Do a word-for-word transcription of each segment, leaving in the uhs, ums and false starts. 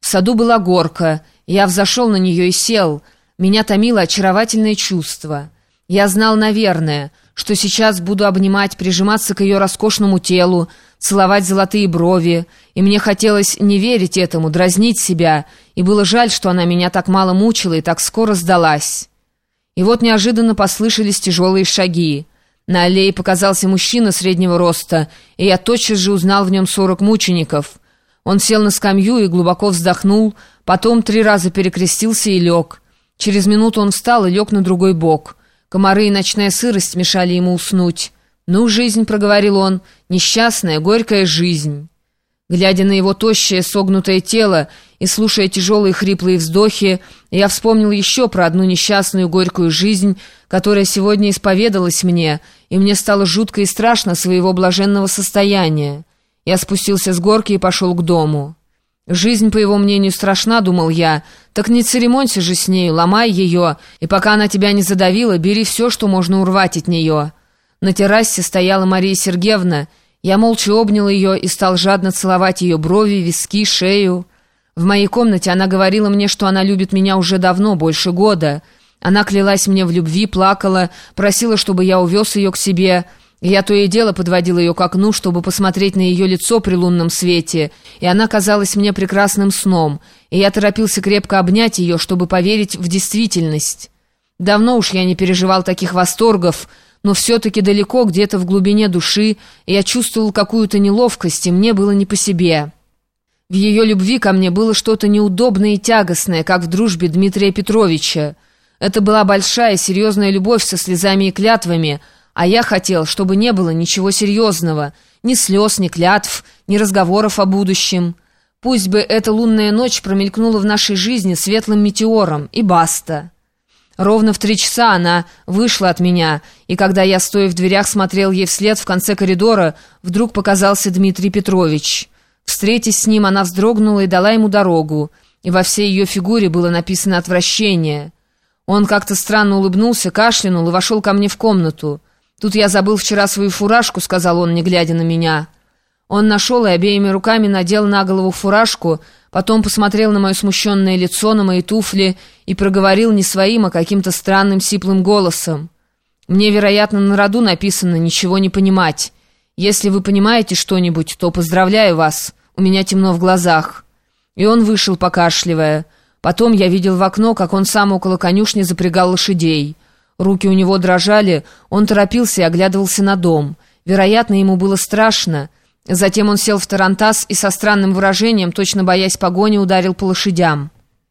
В саду была горка. Я взошел на нее и сел. Меня томило очаровательное чувство. Я знал, наверное, что сейчас буду обнимать, прижиматься к ее роскошному телу, целовать золотые брови, и мне хотелось не верить этому, дразнить себя, и было жаль, что она меня так мало мучила и так скоро сдалась. И вот неожиданно послышались тяжелые шаги. На аллее показался мужчина среднего роста, и я тотчас же узнал в нем сорок мучеников. Он сел на скамью и глубоко вздохнул, потом три раза перекрестился и лег. Через минуту он встал и лег на другой бок. Комары и ночная сырость мешали ему уснуть. «Ну, жизнь», — проговорил он, — «несчастная, горькая жизнь». Глядя на его тощее, согнутое тело и слушая тяжелые хриплые вздохи, я вспомнил еще про одну несчастную горькую жизнь, которая сегодня исповедалась мне, и мне стало жутко и страшно своего блаженного состояния. Я спустился с горки и пошел к дому. «Жизнь, по его мнению, страшна», — думал я, — «так не церемонься же с нею, ломай ее, и пока она тебя не задавила, бери все, что можно урвать от нее». На террасе стояла Мария Сергеевна. Я молча обнял ее и стал жадно целовать ее брови, виски, шею. В моей комнате она говорила мне, что она любит меня уже давно, больше года. Она клялась мне в любви, плакала, просила, чтобы я увез ее к себе. Я то и дело подводил ее к окну, чтобы посмотреть на ее лицо при лунном свете, и она казалась мне прекрасным сном, и я торопился крепко обнять ее, чтобы поверить в действительность. Давно уж я не переживал таких восторгов, но все-таки далеко, где-то в глубине души, я чувствовал какую-то неловкость, и мне было не по себе. В ее любви ко мне было что-то неудобное и тягостное, как в дружбе Дмитрия Петровича. Это была большая, серьезная любовь со слезами и клятвами, а я хотел, чтобы не было ничего серьезного, ни слез, ни клятв, ни разговоров о будущем. Пусть бы эта лунная ночь промелькнула в нашей жизни светлым метеором, и баста. Ровно в три часа она вышла от меня, и когда я, стоя в дверях, смотрел ей вслед в конце коридора, вдруг показался Дмитрий Петрович. Встретясь с ним, она вздрогнула и дала ему дорогу, и во всей ее фигуре было написано отвращение. Он как-то странно улыбнулся, кашлянул и вошел ко мне в комнату. «Тут я забыл вчера свою фуражку», — сказал он, не глядя на меня. Он нашел и обеими руками надел на голову фуражку, потом посмотрел на мое смущенное лицо, на мои туфли и проговорил не своим, а каким-то странным сиплым голосом. «Мне, вероятно, на роду написано «ничего не понимать». Если вы понимаете что-нибудь, то поздравляю вас, у меня темно в глазах». И он вышел, покашливая. Потом я видел в окно, как он сам около конюшни запрягал лошадей. Руки у него дрожали, он торопился и оглядывался на дом. Вероятно, ему было страшно. Затем он сел в тарантас и со странным выражением, точно боясь погони, ударил по лошадям.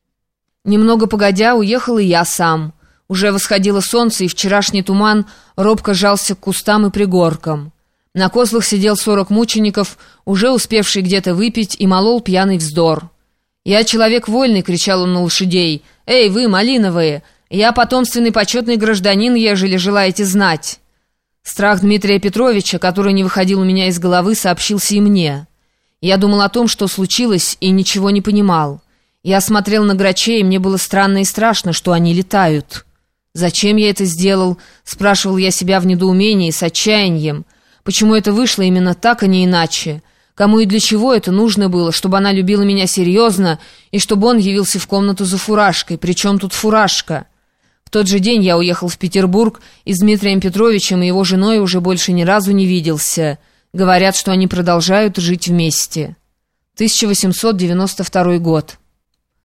Немного погодя, уехал и я сам. Уже восходило солнце, и вчерашний туман робко жался к кустам и пригоркам. На козлах сидел сорок мучеников, уже успевший где-то выпить, и молол пьяный вздор. «Я человек вольный!» — кричал он на лошадей. «Эй, вы, малиновые! Я потомственный почетный гражданин, ежели желаете знать!» Страх Дмитрия Петровича, который не выходил у меня из головы, сообщился и мне. Я думал о том, что случилось, и ничего не понимал. Я смотрел на грачей, и мне было странно и страшно, что они летают. «Зачем я это сделал?» — спрашивал я себя в недоумении, с отчаянием. «Почему это вышло именно так, а не иначе? Кому и для чего это нужно было, чтобы она любила меня серьезно, и чтобы он явился в комнату за фуражкой? Причем тут фуражка?» В тот же день я уехал в Петербург и с Дмитрием Петровичем и его женой уже больше ни разу не виделся. Говорят, что они продолжают жить вместе. тысяча восемьсот девяносто второй год.